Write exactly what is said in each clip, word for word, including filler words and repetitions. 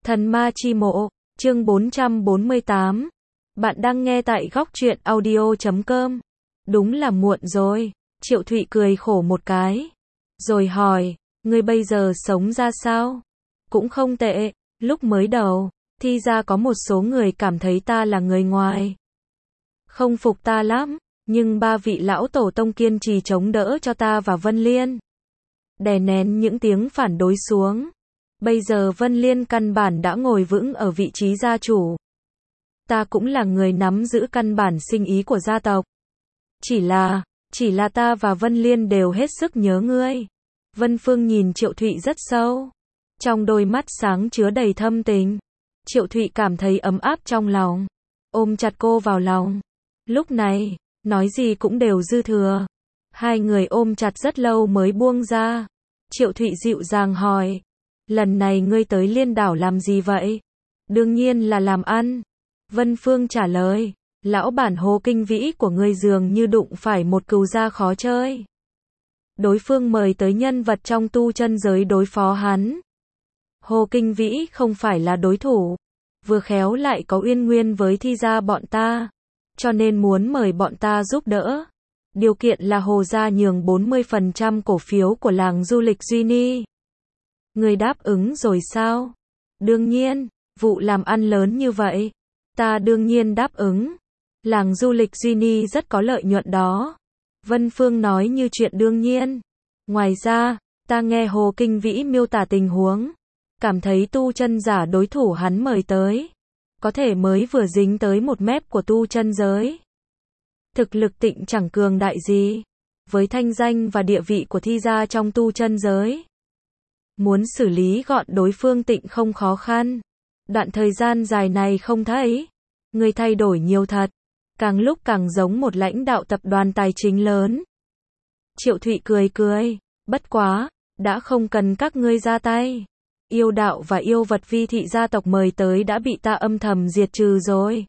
Thần ma chi mộ, chương bốn trăm bốn mươi tám. Bạn đang nghe tại góc truyện audio chấm com. Đúng là muộn rồi. Triệu Thụy cười khổ một cái. Rồi hỏi, ngươi bây giờ sống ra sao? Cũng không tệ, lúc mới đầu, thì ra có một số người cảm thấy ta là người ngoài. Không phục ta lắm, nhưng ba vị lão tổ tông kiên trì chống đỡ cho ta và Vân Liên. Đè nén những tiếng phản đối xuống. Bây giờ Vân Liên căn bản đã ngồi vững ở vị trí gia chủ. Ta cũng là người nắm giữ căn bản sinh ý của gia tộc. Chỉ là, chỉ là ta và Vân Liên đều hết sức nhớ ngươi. Vân Phương nhìn Triệu Thụy rất sâu. Trong đôi mắt sáng chứa đầy thâm tình. Triệu Thụy cảm thấy ấm áp trong lòng. Ôm chặt cô vào lòng. Lúc này, nói gì cũng đều dư thừa. Hai người ôm chặt rất lâu mới buông ra. Triệu Thụy dịu dàng hỏi. Lần này ngươi tới Liên đảo làm gì vậy? Đương nhiên là làm ăn. Vân Phương trả lời. Lão bản Hồ Kinh Vĩ của ngươi dường như đụng phải một cừu gia khó chơi. Đối phương mời tới nhân vật trong tu chân giới đối phó hắn. Hồ Kinh Vĩ không phải là đối thủ. Vừa khéo lại có uyên nguyên với thi gia bọn ta. Cho nên muốn mời bọn ta giúp đỡ. Điều kiện là Hồ gia nhường bốn mươi phần trăm cổ phiếu của làng du lịch Duy Ni. Ngươi đáp ứng rồi sao? Đương nhiên, vụ làm ăn lớn như vậy. Ta đương nhiên đáp ứng. Làng du lịch Duy Ni rất có lợi nhuận đó. Vân Phương nói như chuyện đương nhiên. Ngoài ra, ta nghe Hồ Kinh Vĩ miêu tả tình huống. Cảm thấy tu chân giả đối thủ hắn mời tới. Có thể mới vừa dính tới một mép của tu chân giới. Thực lực Tịnh chẳng cường đại gì. Với thanh danh và địa vị của thi gia trong tu chân giới. Muốn xử lý gọn đối phương Tịnh không khó khăn. Đoạn thời gian dài này không thấy. Người thay đổi nhiều thật. Càng lúc càng giống một lãnh đạo tập đoàn tài chính lớn. Triệu Thụy cười cười. Bất quá, đã không cần các ngươi ra tay. Yêu đạo và yêu vật vi thị gia tộc mời tới đã bị ta âm thầm diệt trừ rồi.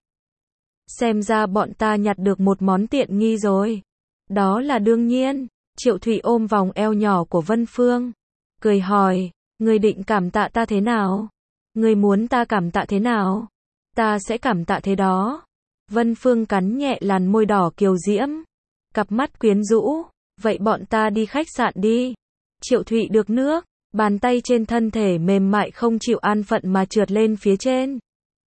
Xem ra bọn ta nhặt được một món tiện nghi rồi. Đó là đương nhiên. Triệu Thụy ôm vòng eo nhỏ của Vân Phương. Cười hỏi, ngươi định cảm tạ ta thế nào? Ngươi muốn ta cảm tạ thế nào? Ta sẽ cảm tạ thế đó. Vân Phương cắn nhẹ làn môi đỏ kiều diễm. Cặp mắt quyến rũ. Vậy bọn ta đi khách sạn đi. Triệu Thụy được nước. Bàn tay trên thân thể mềm mại không chịu an phận mà trượt lên phía trên.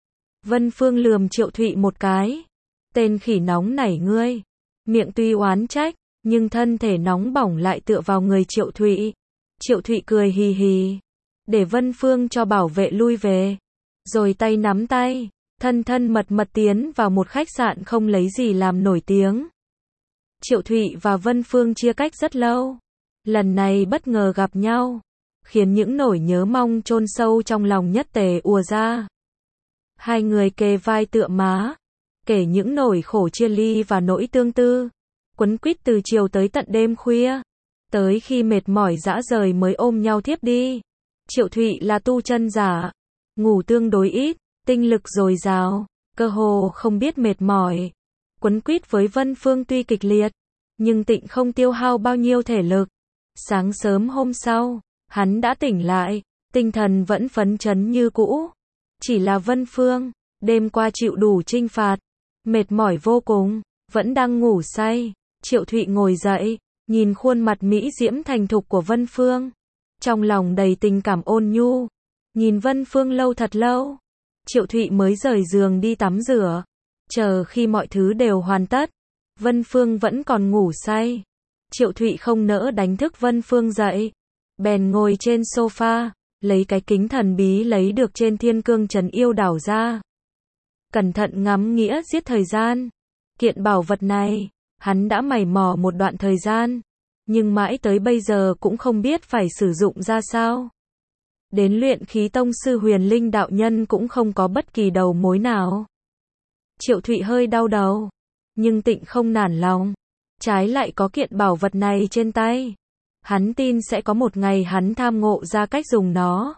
Vân Phương lườm Triệu Thụy một cái. Tên khỉ nóng nảy ngươi. Miệng tuy oán trách, nhưng thân thể nóng bỏng lại tựa vào người Triệu Thụy. Triệu Thụy cười hì hì. Để Vân Phương cho bảo vệ lui về. Rồi tay nắm tay. Thân thân mật mật tiến vào một khách sạn không lấy gì làm nổi tiếng. Triệu Thụy và Vân Phương chia cách rất lâu. Lần này bất ngờ gặp nhau. Khiến những nỗi nhớ mong chôn sâu trong lòng nhất tề ùa ra. Hai người kề vai tựa má. Kể những nỗi khổ chia ly và nỗi tương tư. Quấn quýt từ chiều tới tận đêm khuya. Tới khi mệt mỏi rã rời mới ôm nhau thiếp đi. Triệu Thụy là tu chân giả. Ngủ tương đối ít. Tinh lực dồi dào. Cơ hồ không biết mệt mỏi. Quấn quýt với Vân Phương tuy kịch liệt. Nhưng Tịnh không tiêu hao bao nhiêu thể lực. Sáng sớm hôm sau. Hắn đã tỉnh lại. Tinh thần vẫn phấn chấn như cũ. Chỉ là Vân Phương. Đêm qua chịu đủ trinh phạt. Mệt mỏi vô cùng. Vẫn đang ngủ say. Triệu Thụy ngồi dậy. Nhìn khuôn mặt mỹ diễm thành thục của Vân Phương. Trong lòng đầy tình cảm ôn nhu. Nhìn Vân Phương lâu thật lâu. Triệu Thụy mới rời giường đi tắm rửa. Chờ khi mọi thứ đều hoàn tất. Vân Phương vẫn còn ngủ say. Triệu Thụy không nỡ đánh thức Vân Phương dậy. Bèn ngồi trên sofa. Lấy cái kính thần bí lấy được trên Thiên Cương Trấn Yêu đảo ra. Cẩn thận ngắm nghĩa giết thời gian. Kiện bảo vật này. Hắn đã mày mò một đoạn thời gian. Nhưng mãi tới bây giờ cũng không biết phải sử dụng ra sao. Đến luyện khí tông sư Huyền Linh đạo nhân cũng không có bất kỳ đầu mối nào. Triệu Thụy hơi đau đầu. Nhưng Tịnh không nản lòng. Trái lại có kiện bảo vật này trên tay. Hắn tin sẽ có một ngày hắn tham ngộ ra cách dùng nó.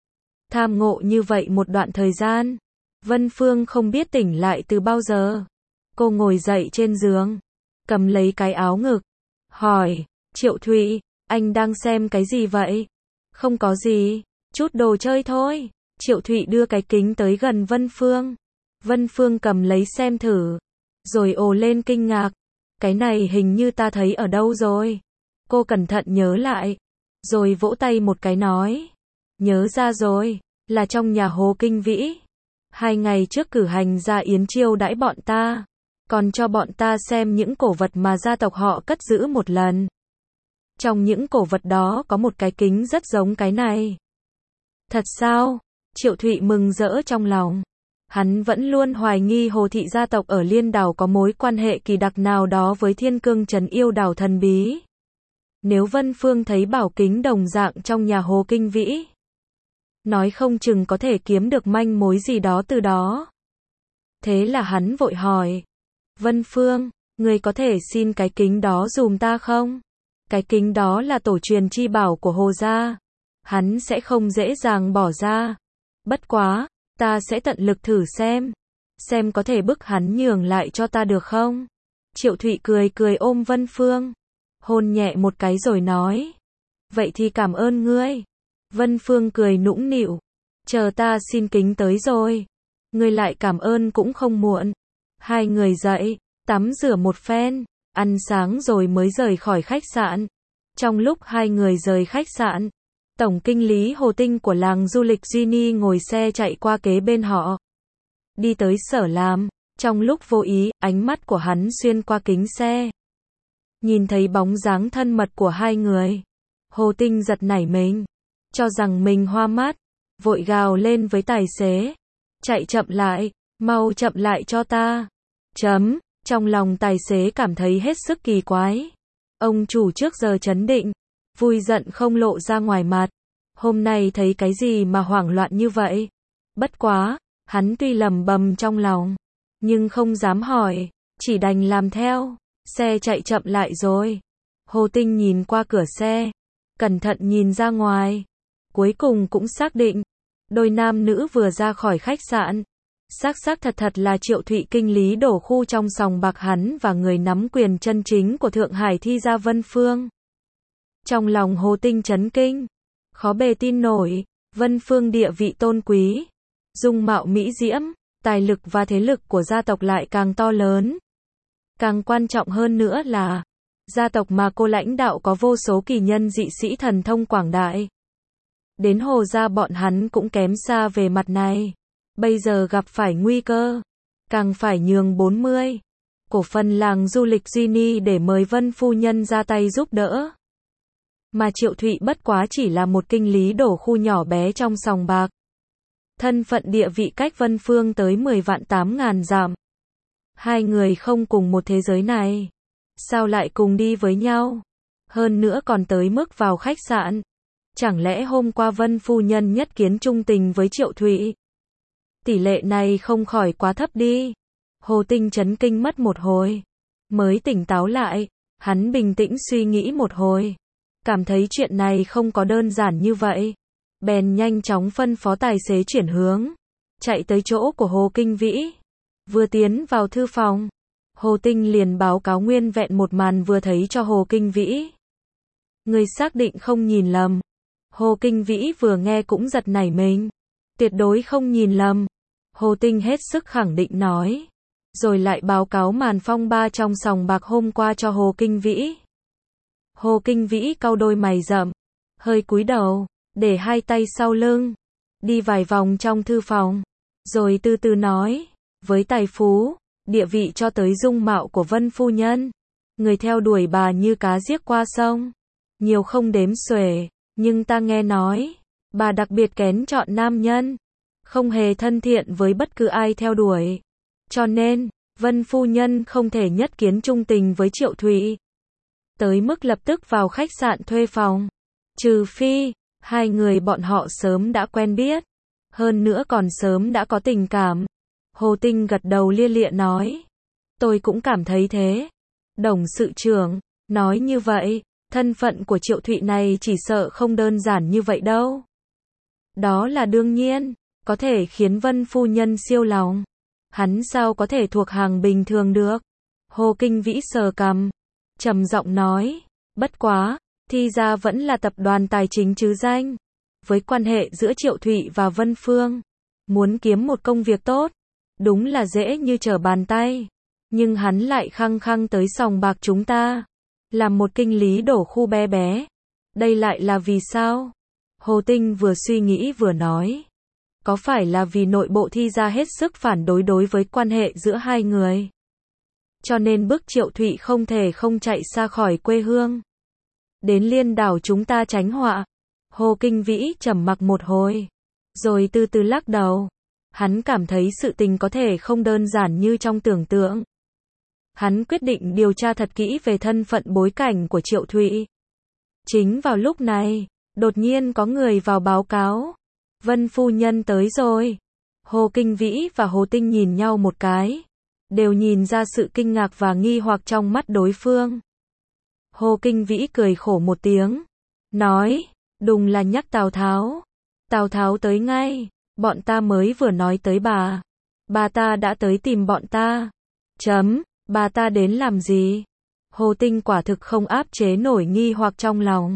Tham ngộ như vậy một đoạn thời gian. Vân Phương không biết tỉnh lại từ bao giờ. Cô ngồi dậy trên giường. Cầm lấy cái áo ngực. Hỏi, Triệu Thụy, anh đang xem cái gì vậy? Không có gì, chút đồ chơi thôi. Triệu Thụy đưa cái kính tới gần Vân Phương. Vân Phương cầm lấy xem thử, rồi ồ lên kinh ngạc. Cái này hình như ta thấy ở đâu rồi. Cô cẩn thận nhớ lại, rồi vỗ tay một cái nói. Nhớ ra rồi, là trong nhà Hồ Kinh Vĩ. Hai ngày trước cử hành ra yến chiêu đãi bọn ta, còn cho bọn ta xem những cổ vật mà gia tộc họ cất giữ một lần. Trong những cổ vật đó có một cái kính rất giống cái này. Thật sao? Triệu Thụy mừng rỡ trong lòng. Hắn vẫn luôn hoài nghi Hồ thị gia tộc ở Liên Đảo có mối quan hệ kỳ đặc nào đó với Thiên Cương Trấn yêu đảo thần bí. Nếu Vân Phương thấy bảo kính đồng dạng trong nhà Hồ Kinh Vĩ, nói không chừng có thể kiếm được manh mối gì đó từ đó. Thế là hắn vội hỏi. Vân Phương, người có thể xin cái kính đó dùm ta không? Cái kính đó là tổ truyền chi bảo của Hồ gia. Hắn sẽ không dễ dàng bỏ ra. Bất quá, ta sẽ tận lực thử xem. Xem có thể bức hắn nhường lại cho ta được không? Triệu Thụy cười cười ôm Vân Phương. Hôn nhẹ một cái rồi nói. Vậy thì cảm ơn ngươi. Vân Phương cười nũng nịu. Chờ ta xin kính tới rồi. Ngươi lại cảm ơn cũng không muộn. Hai người dậy, tắm rửa một phen, ăn sáng rồi mới rời khỏi khách sạn. Trong lúc hai người rời khách sạn, tổng kinh lý Hồ Tinh của làng du lịch Genie ngồi xe chạy qua kế bên họ. Đi tới sở làm, trong lúc vô ý, ánh mắt của hắn xuyên qua kính xe. Nhìn thấy bóng dáng thân mật của hai người. Hồ Tinh giật nảy mình, cho rằng mình hoa mắt, vội gào lên với tài xế. Chạy chậm lại, mau chậm lại cho ta. Chấm, trong lòng tài xế cảm thấy hết sức kỳ quái. Ông chủ trước giờ trấn định, vui giận không lộ ra ngoài mặt. Hôm nay thấy cái gì mà hoảng loạn như vậy? Bất quá, hắn tuy lầm bầm trong lòng, nhưng không dám hỏi, chỉ đành làm theo. Xe chạy chậm lại rồi. Hồ Tinh nhìn qua cửa xe, cẩn thận nhìn ra ngoài. Cuối cùng cũng xác định, đôi nam nữ vừa ra khỏi khách sạn. Xác xác thật thật là Triệu Thụy kinh lý đổ khu trong sòng bạc hắn và người nắm quyền chân chính của Thượng Hải thi gia Vân Phương. Trong lòng Hồ Tinh chấn kinh, khó bề tin nổi, Vân Phương địa vị tôn quý, dung mạo mỹ diễm, tài lực và thế lực của gia tộc lại càng to lớn. Càng quan trọng hơn nữa là, gia tộc mà cô lãnh đạo có vô số kỳ nhân dị sĩ thần thông quảng đại. Đến Hồ gia bọn hắn cũng kém xa về mặt này. Bây giờ gặp phải nguy cơ, càng phải nhường bốn mươi cổ phần làng du lịch Genie để mời Vân phu nhân ra tay giúp đỡ. Mà Triệu Thụy bất quá chỉ là một kinh lý đổ khu nhỏ bé trong sòng bạc. Thân phận địa vị cách Vân Phương tới mười vạn tám ngàn dặm. Hai người không cùng một thế giới này, sao lại cùng đi với nhau? Hơn nữa còn tới mức vào khách sạn. Chẳng lẽ hôm qua Vân phu nhân nhất kiến trung tình với Triệu Thụy? Tỷ lệ này không khỏi quá thấp đi. Hồ Tinh chấn kinh mất một hồi, mới tỉnh táo lại. Hắn bình tĩnh suy nghĩ một hồi, cảm thấy chuyện này không có đơn giản như vậy. Bèn nhanh chóng phân phó tài xế chuyển hướng, chạy tới chỗ của Hồ Kinh Vĩ. Vừa tiến vào thư phòng, Hồ Tinh liền báo cáo nguyên vẹn một màn vừa thấy cho Hồ Kinh Vĩ. Người xác định không nhìn lầm. Hồ Kinh Vĩ vừa nghe cũng giật nảy mình. Tuyệt đối không nhìn lầm. Hồ Tinh hết sức khẳng định nói. Rồi lại báo cáo màn phong ba trong sòng bạc hôm qua cho Hồ Kinh Vĩ. Hồ Kinh Vĩ cau đôi mày rậm, hơi cúi đầu, để hai tay sau lưng, đi vài vòng trong thư phòng, rồi từ từ nói, với tài phú, địa vị cho tới dung mạo của Vân phu nhân, người theo đuổi bà như cá giết qua sông, nhiều không đếm xuể, nhưng ta nghe nói, bà đặc biệt kén chọn nam nhân, không hề thân thiện với bất cứ ai theo đuổi. Cho nên, Vân phu nhân không thể nhất kiến trung tình với Triệu Thụy. Tới mức lập tức vào khách sạn thuê phòng. Trừ phi, hai người bọn họ sớm đã quen biết. Hơn nữa còn sớm đã có tình cảm. Hồ Tinh gật đầu lia lịa nói. Tôi cũng cảm thấy thế. Đồng sự trưởng, nói như vậy, thân phận của Triệu Thụy này chỉ sợ không đơn giản như vậy đâu. Đó là đương nhiên, có thể khiến Vân phu nhân siêu lòng. Hắn sao có thể thuộc hàng bình thường được? Hồ Kinh Vĩ sờ cằm, trầm giọng nói, bất quá, thi ra vẫn là tập đoàn tài chính chứ danh. với quan hệ giữa Triệu Thụy và Vân Phương. Muốn kiếm một công việc tốt, đúng là dễ như trở bàn tay. Nhưng hắn lại khăng khăng tới sòng bạc chúng ta, làm một kinh lý đổ khu bé bé. Đây lại là vì sao? Hồ Tinh vừa suy nghĩ vừa nói. Có phải là vì nội bộ Thi gia hết sức phản đối đối với quan hệ giữa hai người, cho nên bức Triệu Thụy không thể không chạy xa khỏi quê hương, đến Liên đảo chúng ta tránh họa? Hồ Kinh Vĩ trầm mặc một hồi, rồi từ từ lắc đầu. Hắn cảm thấy sự tình có thể không đơn giản như trong tưởng tượng. Hắn quyết định điều tra thật kỹ về thân phận bối cảnh của Triệu Thụy. Chính vào lúc này, đột nhiên có người vào báo cáo. Vân phu nhân tới rồi. Hồ Kinh Vĩ và Hồ Tinh nhìn nhau một cái, đều nhìn ra sự kinh ngạc và nghi hoặc trong mắt đối phương. Hồ Kinh Vĩ cười khổ một tiếng, nói, đùng là nhắc Tào Tháo. Tào Tháo tới ngay, bọn ta mới vừa nói tới bà. Bà ta đã tới tìm bọn ta. Chấm, bà ta đến làm gì? Hồ Tinh quả thực không áp chế nổi nghi hoặc trong lòng.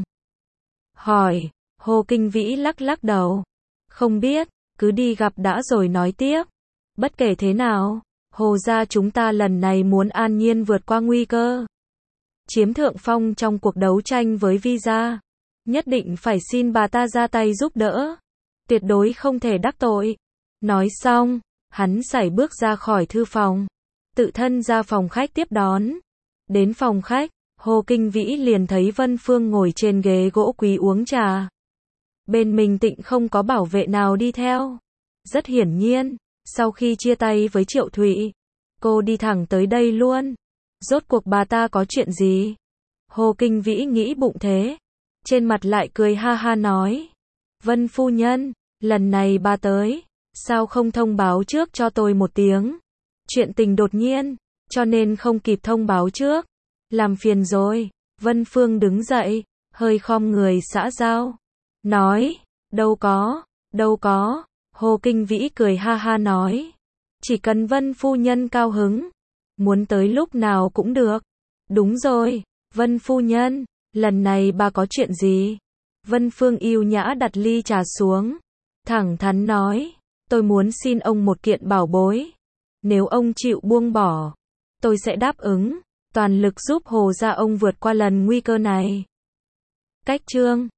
Hỏi, Hồ Kinh Vĩ lắc lắc đầu. Không biết, cứ đi gặp đã rồi nói tiếp. Bất kể thế nào, Hồ gia chúng ta lần này muốn an nhiên vượt qua nguy cơ, chiếm thượng phong trong cuộc đấu tranh với Vi gia. Nhất định phải xin bà ta ra tay giúp đỡ. Tuyệt đối không thể đắc tội. Nói xong, hắn sải bước ra khỏi thư phòng, tự thân ra phòng khách tiếp đón. Đến phòng khách, Hồ Kinh Vĩ liền thấy Vân Phương ngồi trên ghế gỗ quý uống trà. Bên mình Tịnh không có bảo vệ nào đi theo. Rất hiển nhiên, sau khi chia tay với Triệu Thụy, cô đi thẳng tới đây luôn. Rốt cuộc bà ta có chuyện gì? Hồ Kinh Vĩ nghĩ bụng thế, trên mặt lại cười ha ha nói. Vân phu nhân, lần này bà tới, sao không thông báo trước cho tôi một tiếng? Chuyện tình đột nhiên, cho nên không kịp thông báo trước. Làm phiền rồi. Vân Phương đứng dậy, hơi khom người xã giao, nói, đâu có, đâu có. Hồ Kinh Vĩ cười ha ha nói, chỉ cần Vân phu nhân cao hứng, muốn tới lúc nào cũng được. Đúng rồi, Vân phu nhân, lần này bà có chuyện gì? Vân Phương yêu nhã đặt ly trà xuống, thẳng thắn nói, tôi muốn xin ông một kiện bảo bối. Nếu ông chịu buông bỏ, tôi sẽ đáp ứng, toàn lực giúp Hồ gia ông vượt qua lần nguy cơ này. Cách chương